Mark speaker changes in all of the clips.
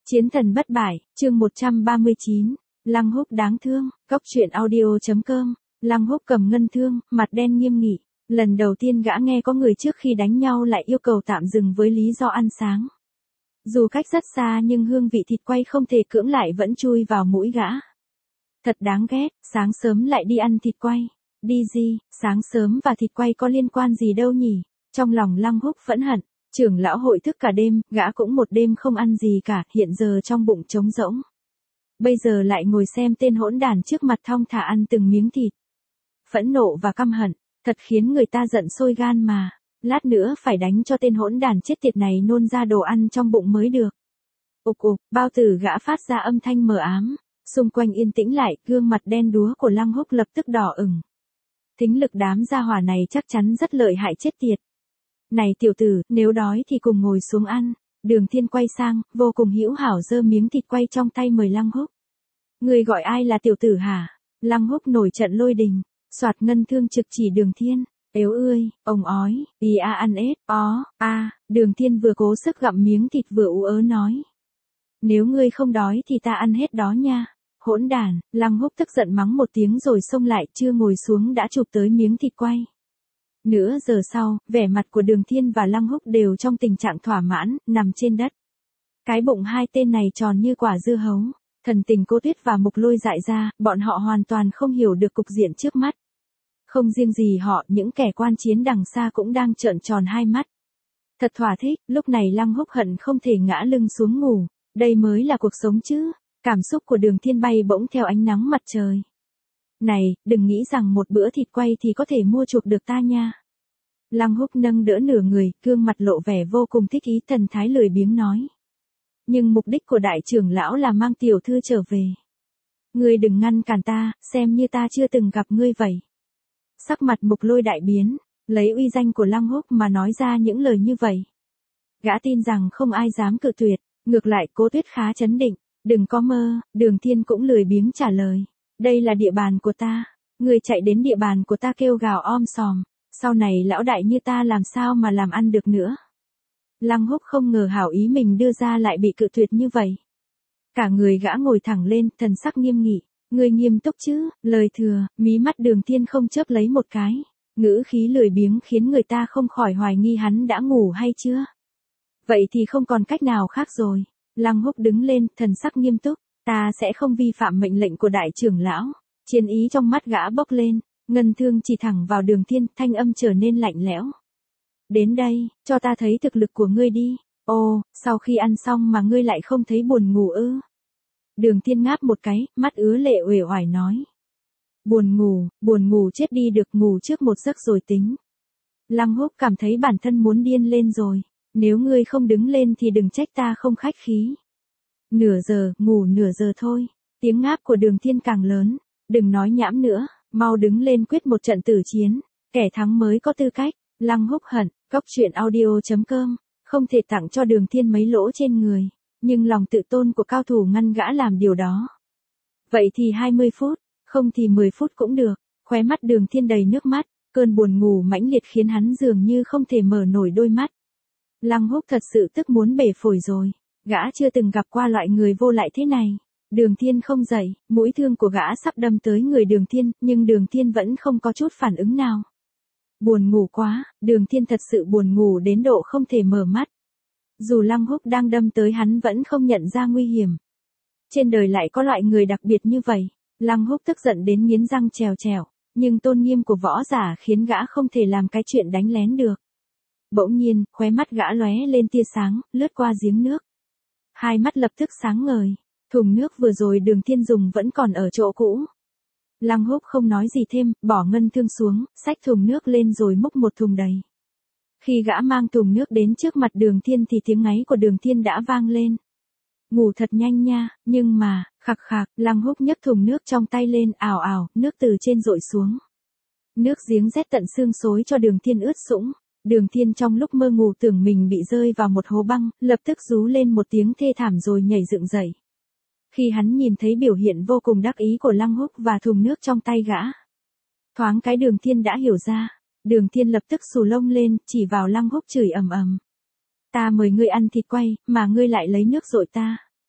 Speaker 1: Chiến thần bất bại, chương 139, Lăng Húc đáng thương, Cốc truyện audio.com, Lăng Húc cầm ngân thương, mặt đen nghiêm nghị, lần đầu tiên gã nghe có người trước khi đánh nhau lại yêu cầu tạm dừng với lý do ăn sáng. Dù cách rất xa nhưng hương vị thịt quay không thể cưỡng lại vẫn chui vào mũi gã. Thật đáng ghét, sáng sớm lại đi ăn thịt quay. Đi gì, sáng sớm và thịt quay có liên quan gì đâu nhỉ? Trong lòng Lăng Húc phẫn hận, trưởng lão hội thức cả đêm, gã cũng một đêm không ăn gì cả, hiện giờ trong bụng trống rỗng. Bây giờ lại ngồi xem tên hỗn đản trước mặt thong thả ăn từng miếng thịt. Phẫn nộ và căm hận, thật khiến người ta giận sôi gan mà. Lát nữa phải đánh cho tên hỗn đản chết tiệt này nôn ra đồ ăn trong bụng mới được. Ục ục, bao tử gã phát ra âm thanh mờ ám. Xung quanh yên tĩnh lại, gương mặt đen đúa của Lăng Húc lập tức đỏ ửng. Thính lực đám gia hỏa này chắc chắn rất lợi hại chết tiệt. Này tiểu tử, nếu đói thì cùng ngồi xuống ăn. Đường Thiên quay sang, vô cùng hữu hảo giơ miếng thịt quay trong tay mời Lăng Húc. Người gọi ai là tiểu tử hả? Lăng Húc nổi trận lôi đình, soạt ngân thương trực chỉ Đường Thiên. Ếu ơi, ông ói, ăn ết, Đường Thiên vừa cố sức gặm miếng thịt vừa ú ớ nói. Nếu ngươi không đói thì ta ăn hết đó nha. Hỗn đản, Lăng Húc tức giận mắng một tiếng rồi xông lại, chưa ngồi xuống đã chụp tới miếng thịt quay. Nửa giờ sau, vẻ mặt của Đường Thiên và Lăng Húc đều trong tình trạng thỏa mãn, nằm trên đất. Cái bụng hai tên này tròn như quả dưa hấu. Thần tình Cô Tuyết và Mục Lôi dại ra, bọn họ hoàn toàn không hiểu được cục diện trước mắt. Không riêng gì họ, những kẻ quan chiến đằng xa cũng đang trợn tròn hai mắt. Thật thỏa thích, lúc này Lăng Húc hận không thể ngã lưng xuống ngủ. Đây mới là cuộc sống chứ. Cảm xúc của Đường Thiên bay bỗng theo ánh nắng mặt trời. Này, đừng nghĩ rằng một bữa thịt quay thì có thể mua chuộc được ta nha. Lăng Húc nâng đỡ nửa người, gương mặt lộ vẻ vô cùng thích ý, thần thái lười biếng nói. Nhưng mục đích của đại trưởng lão là mang tiểu thư trở về. Ngươi đừng ngăn cản ta, xem như ta chưa từng gặp ngươi vậy. Sắc mặt Mục Lôi đại biến, lấy uy danh của Lăng Húc mà nói ra những lời như vậy. Gã tin rằng không ai dám cự tuyệt, ngược lại Cố Tuyết khá chấn định. Đừng có mơ, Đường Thiên cũng lười biếng trả lời. Đây là địa bàn của ta. Người chạy đến địa bàn của ta kêu gào om sòm. Sau này lão đại như ta làm sao mà làm ăn được nữa. Lăng Húc không ngờ hảo ý mình đưa ra lại bị cự tuyệt như vậy. Cả người gã ngồi thẳng lên, thần sắc nghiêm nghị. Người nghiêm túc chứ, lời thừa, mí mắt Đường Thiên không chớp lấy một cái. Ngữ khí lười biếng khiến người ta không khỏi hoài nghi hắn đã ngủ hay chưa. Vậy thì không còn cách nào khác rồi. Lăng Húc đứng lên, thần sắc nghiêm túc, ta sẽ không vi phạm mệnh lệnh của đại trưởng lão. Chiến ý trong mắt gã bốc lên, ngân thương chỉ thẳng vào Đường Thiên, thanh âm trở nên lạnh lẽo. Đến đây, cho ta thấy thực lực của ngươi đi. Ồ, sau khi ăn xong mà ngươi lại không thấy buồn ngủ ư? Đường Thiên ngáp một cái, mắt ứa lệ uể oải nói. Buồn ngủ chết đi được, ngủ trước một giấc rồi tính. Lăng Húc cảm thấy bản thân muốn điên lên rồi. Nếu ngươi không đứng lên thì đừng trách ta không khách khí. Nửa giờ, ngủ nửa giờ thôi. Tiếng ngáp của Đường Thiên càng lớn. Đừng nói nhảm nữa, mau đứng lên quyết một trận tử chiến. Kẻ thắng mới có tư cách. Lăng Húc hận, Cốc truyện audio.com. Không thể tặng cho Đường Thiên mấy lỗ trên người. Nhưng lòng tự tôn của cao thủ ngăn gã làm điều đó. Vậy thì 20 phút, không thì 10 phút cũng được. Khóe mắt Đường Thiên đầy nước mắt. Cơn buồn ngủ mãnh liệt khiến hắn dường như không thể mở nổi đôi mắt. Lăng Húc thật sự tức muốn bể phổi rồi. Gã chưa từng gặp qua loại người vô lại thế này. Đường Thiên không dậy, mũi thương của gã sắp đâm tới người Đường Thiên, nhưng Đường Thiên vẫn không có chút phản ứng nào. Buồn ngủ quá, Đường Thiên thật sự buồn ngủ đến độ không thể mở mắt. Dù Lăng Húc đang đâm tới hắn vẫn không nhận ra nguy hiểm. Trên đời lại có loại người đặc biệt như vậy. Lăng Húc tức giận đến nghiến răng trèo trèo, nhưng tôn nghiêm của võ giả khiến gã không thể làm cái chuyện đánh lén được. Bỗng nhiên, khóe mắt gã lóe lên tia sáng, lướt qua giếng nước. Hai mắt lập tức sáng ngời, thùng nước vừa rồi Đường Thiên dùng vẫn còn ở chỗ cũ. Lăng Húc không nói gì thêm, bỏ ngân thương xuống, xách thùng nước lên rồi múc một thùng đầy. Khi gã mang thùng nước đến trước mặt Đường Thiên thì tiếng ngáy của Đường Thiên đã vang lên. Ngủ thật nhanh nha, nhưng mà, khạc khạc, Lăng Húc nhấc thùng nước trong tay lên, ào ào, nước từ trên dội xuống. Nước giếng rét tận xương xối cho Đường Thiên ướt sũng. Đường Thiên trong lúc mơ ngủ tưởng mình bị rơi vào một hố băng, lập tức rú lên một tiếng thê thảm rồi nhảy dựng dậy. Khi hắn nhìn thấy biểu hiện vô cùng đắc ý của Lăng Húc và thùng nước trong tay gã. Thoáng cái Đường Thiên đã hiểu ra. Đường Thiên lập tức xù lông lên, chỉ vào Lăng Húc chửi ầm ầm. Ta mời ngươi ăn thịt quay, mà ngươi lại lấy nước dội ta.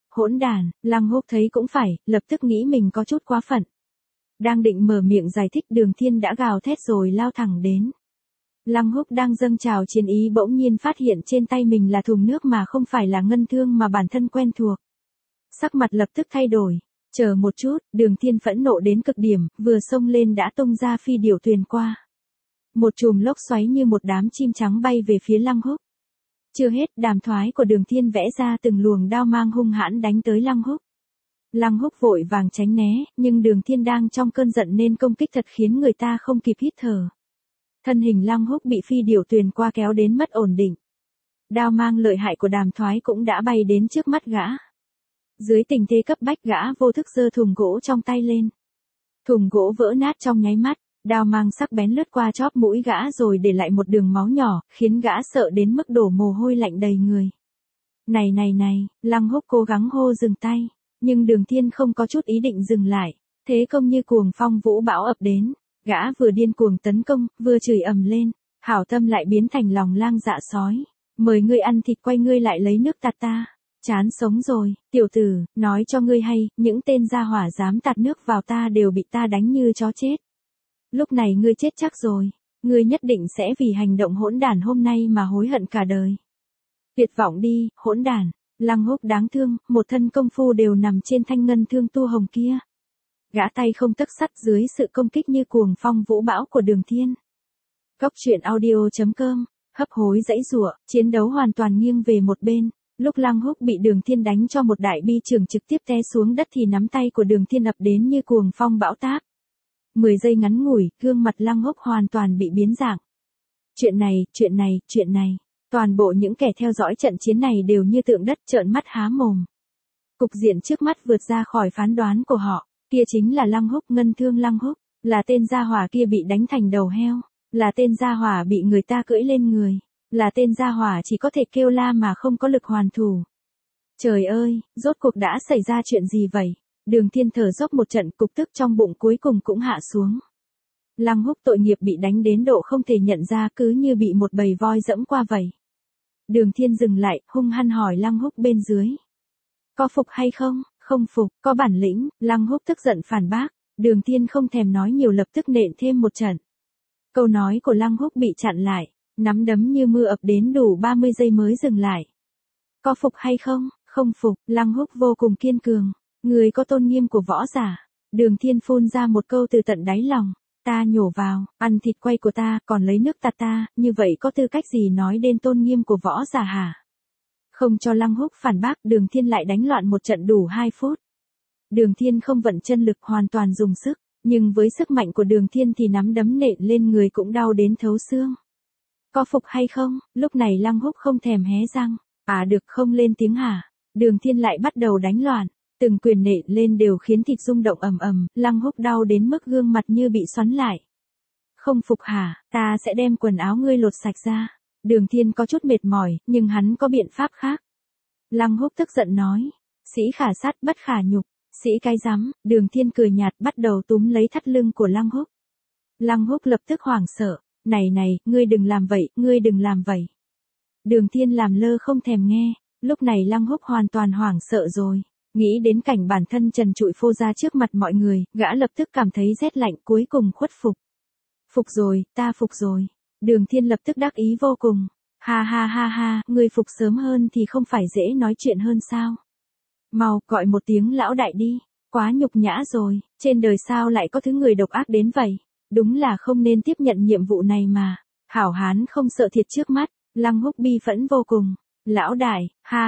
Speaker 1: Hỗn đàn, Lăng Húc thấy cũng phải, lập tức nghĩ mình có chút quá phận. Đang định mở miệng giải thích Đường Thiên đã gào thét rồi lao thẳng đến. Lăng Húc đang dâng trào chiến ý bỗng nhiên phát hiện trên tay mình là thùng nước mà không phải là ngân thương mà bản thân quen thuộc. Sắc mặt lập tức thay đổi. Chờ một chút, Đường Thiên phẫn nộ đến cực điểm, vừa xông lên đã tung ra phi điểu thuyền qua. Một chùm lốc xoáy như một đám chim trắng bay về phía Lăng Húc. Chưa hết, đàm thoái của Đường Thiên vẽ ra từng luồng đao mang hung hãn đánh tới Lăng Húc. Lăng Húc vội vàng tránh né, nhưng Đường Thiên đang trong cơn giận nên công kích thật khiến người ta không kịp hít thở. Thân hình Lăng Húc bị phi điểu thuyền qua kéo đến mất ổn định. Đao mang lợi hại của đàm thoái cũng đã bay đến trước mắt gã. Dưới tình thế cấp bách gã vô thức giơ thùng gỗ trong tay lên. Thùng gỗ vỡ nát trong nháy mắt, đao mang sắc bén lướt qua chóp mũi gã rồi để lại một đường máu nhỏ, khiến gã sợ đến mức đổ mồ hôi lạnh đầy người. Này, Lăng Húc cố gắng hô dừng tay, nhưng Đường Thiên không có chút ý định dừng lại, thế công như cuồng phong vũ bão ập đến, gã vừa điên cuồng tấn công, vừa chửi ầm lên, hảo tâm lại biến thành lòng lang dạ sói, mời ngươi ăn thịt quay ngươi lại lấy nước tạt ta. Chán sống rồi, tiểu tử, nói cho ngươi hay, những tên gia hỏa dám tạt nước vào ta đều bị ta đánh như chó chết. Lúc này ngươi chết chắc rồi, ngươi nhất định sẽ vì hành động hỗn đản hôm nay mà hối hận cả đời. Tuyệt vọng đi, hỗn đản. Lăng Húc đáng thương, một thân công phu đều nằm trên thanh ngân thương tu hồng kia. Gã tay không tấc sắt dưới sự công kích như cuồng phong vũ bão của Đường Thiên. Cốc truyện audio.com, hấp hối dãy giụa, chiến đấu hoàn toàn nghiêng về một bên. Lúc Lăng Húc bị Đường Thiên đánh cho một đại bi trường trực tiếp té xuống đất thì nắm tay của Đường Thiên ập đến như cuồng phong bão táp. 10 giây ngắn ngủi, gương mặt Lăng Húc hoàn toàn bị biến dạng. Chuyện này. Toàn bộ những kẻ theo dõi trận chiến này đều như tượng đất trợn mắt há mồm. Cục diện trước mắt vượt ra khỏi phán đoán của họ, kia chính là Lăng Húc, ngân thương Lăng Húc, là tên gia hỏa kia bị đánh thành đầu heo, là tên gia hỏa bị người ta cưỡi lên người, là tên gia hỏa chỉ có thể kêu la mà không có lực hoàn thủ. Trời ơi, rốt cuộc đã xảy ra chuyện gì vậy? Đường Thiên thở dốc một trận, cục tức trong bụng cuối cùng cũng hạ xuống. Lăng Húc tội nghiệp bị đánh đến độ không thể nhận ra, cứ như bị một bầy voi dẫm qua vậy. Đường Thiên dừng lại, hung hăng hỏi Lăng Húc bên dưới. Có phục hay không? Không phục, có bản lĩnh. Lăng Húc tức giận phản bác. Đường Thiên không thèm nói nhiều, lập tức nện thêm một trận. Câu nói của Lăng Húc bị chặn lại, nắm đấm như mưa ập đến đủ 30 giây mới dừng lại. Có phục hay không? Không phục. Lăng Húc vô cùng kiên cường. Người có tôn nghiêm của võ giả. Đường Thiên phun ra một câu từ tận đáy lòng. Ta nhổ vào, ăn thịt quay của ta, còn lấy nước tạt ta, như vậy có tư cách gì nói đến tôn nghiêm của võ giả hả? Không cho Lăng Húc phản bác, Đường Thiên lại đánh loạn một trận đủ 2 phút. Đường Thiên không vận chân lực, hoàn toàn dùng sức, nhưng với sức mạnh của Đường Thiên thì nắm đấm nện lên người cũng đau đến thấu xương. Có phục hay không? Lúc này Lăng Húc không thèm hé răng. À được, không lên tiếng hả? Đường Thiên lại bắt đầu đánh loạn. Từng quyền nện lên đều khiến thịt rung động ầm ầm, Lăng Húc đau đến mức gương mặt như bị xoắn lại. Không phục hả? Ta sẽ đem quần áo ngươi lột sạch ra. Đường Thiên có chút mệt mỏi, nhưng hắn có biện pháp khác. Lăng Húc tức giận nói. Sĩ khả sát bất khả nhục. Sĩ cái rắm. Đường Thiên cười nhạt bắt đầu túm lấy thắt lưng của Lăng Húc. Lăng Húc lập tức hoảng sợ. Này, ngươi đừng làm vậy. Đường Thiên làm lơ không thèm nghe. Lúc này Lăng Húc hoàn toàn hoảng sợ rồi. Nghĩ đến cảnh bản thân trần trụi phô ra trước mặt mọi người, gã lập tức cảm thấy rét lạnh, cuối cùng khuất phục. Phục rồi, ta phục rồi. Đường Thiên lập tức đắc ý vô cùng. Ha, ngươi phục sớm hơn thì không phải dễ nói chuyện hơn sao? Mau, gọi một tiếng lão đại đi. Quá nhục nhã rồi, trên đời sao lại có thứ người độc ác đến vậy? Đúng là không nên tiếp nhận nhiệm vụ này mà. Hảo hán không sợ thiệt trước mắt. Lăng Húc bi phẫn vô cùng. Lão đại,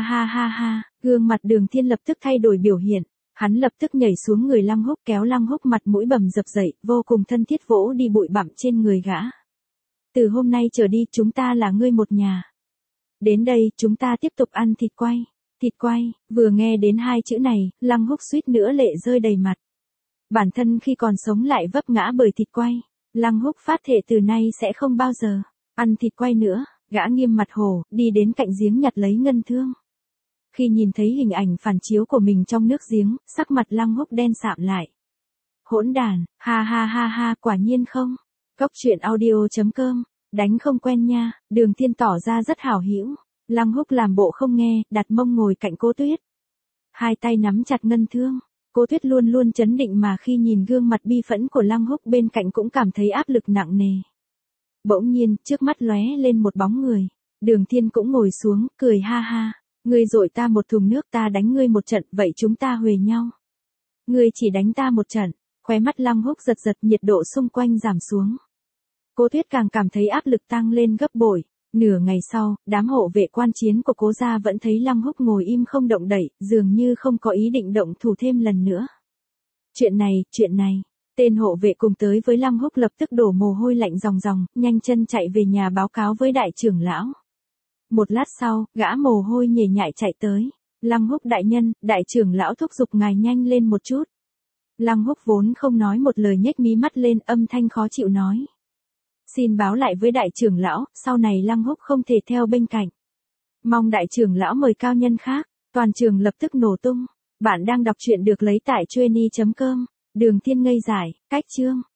Speaker 1: ha, gương mặt Đường Thiên lập tức thay đổi biểu hiện, hắn lập tức nhảy xuống người Lăng Húc kéo Lăng Húc mặt mũi bầm dập dậy, vô cùng thân thiết vỗ đi bụi bặm trên người gã. Từ hôm nay trở đi chúng ta là ngươi một nhà. Đến đây chúng ta tiếp tục ăn thịt quay, vừa nghe đến 2 chữ này, Lăng Húc suýt nữa lệ rơi đầy mặt. Bản thân khi còn sống lại vấp ngã bởi thịt quay, Lăng Húc phát thệ từ nay sẽ không bao giờ ăn thịt quay nữa. Gã nghiêm mặt hổ, đi đến cạnh giếng nhặt lấy ngân thương. Khi nhìn thấy hình ảnh phản chiếu của mình trong nước giếng, sắc mặt Lăng Húc đen sạm lại. Hỗn đàn, ha, quả nhiên không. Cốc truyện audio.com, đánh không quen nha. Đường Thiên tỏ ra rất hảo hữu. Lăng Húc làm bộ không nghe, đặt mông ngồi cạnh Cố Tuyết. Hai tay nắm chặt ngân thương. Cố Tuyết luôn luôn trấn định mà khi nhìn gương mặt bi phẫn của Lăng Húc bên cạnh cũng cảm thấy áp lực nặng nề. Bỗng nhiên, trước mắt lóe lên một bóng người. Đường Thiên cũng ngồi xuống, cười ha ha. Ngươi dội ta một thùng nước, ta đánh ngươi một trận, vậy chúng ta huề nhau. Ngươi chỉ đánh ta một trận. Khóe mắt Lăng Húc giật giật, nhiệt độ xung quanh giảm xuống. Cố Tuyết càng cảm thấy áp lực tăng lên gấp bội. Nửa ngày sau, đám hộ vệ quan chiến của Cố gia vẫn thấy Lăng Húc ngồi im không động đậy, dường như không có ý định động thủ thêm lần nữa. Chuyện này. Tên hộ vệ cùng tới với Lăng Húc lập tức đổ mồ hôi lạnh ròng ròng, nhanh chân chạy về nhà báo cáo với đại trưởng lão. Một lát sau, gã mồ hôi nhễ nhại chạy tới. Lăng Húc đại nhân, đại trưởng lão thúc giục ngài nhanh lên một chút. Lăng Húc vốn không nói một lời, nhếch mí mắt lên, âm thanh khó chịu nói. Xin báo lại với đại trưởng lão, sau này Lăng Húc không thể theo bên cạnh. Mong đại trưởng lão mời cao nhân khác. Toàn trường lập tức nổ tung. Bạn đang đọc truyện được lấy tại trueny.com. Đường Thiên ngây dại, cách chương.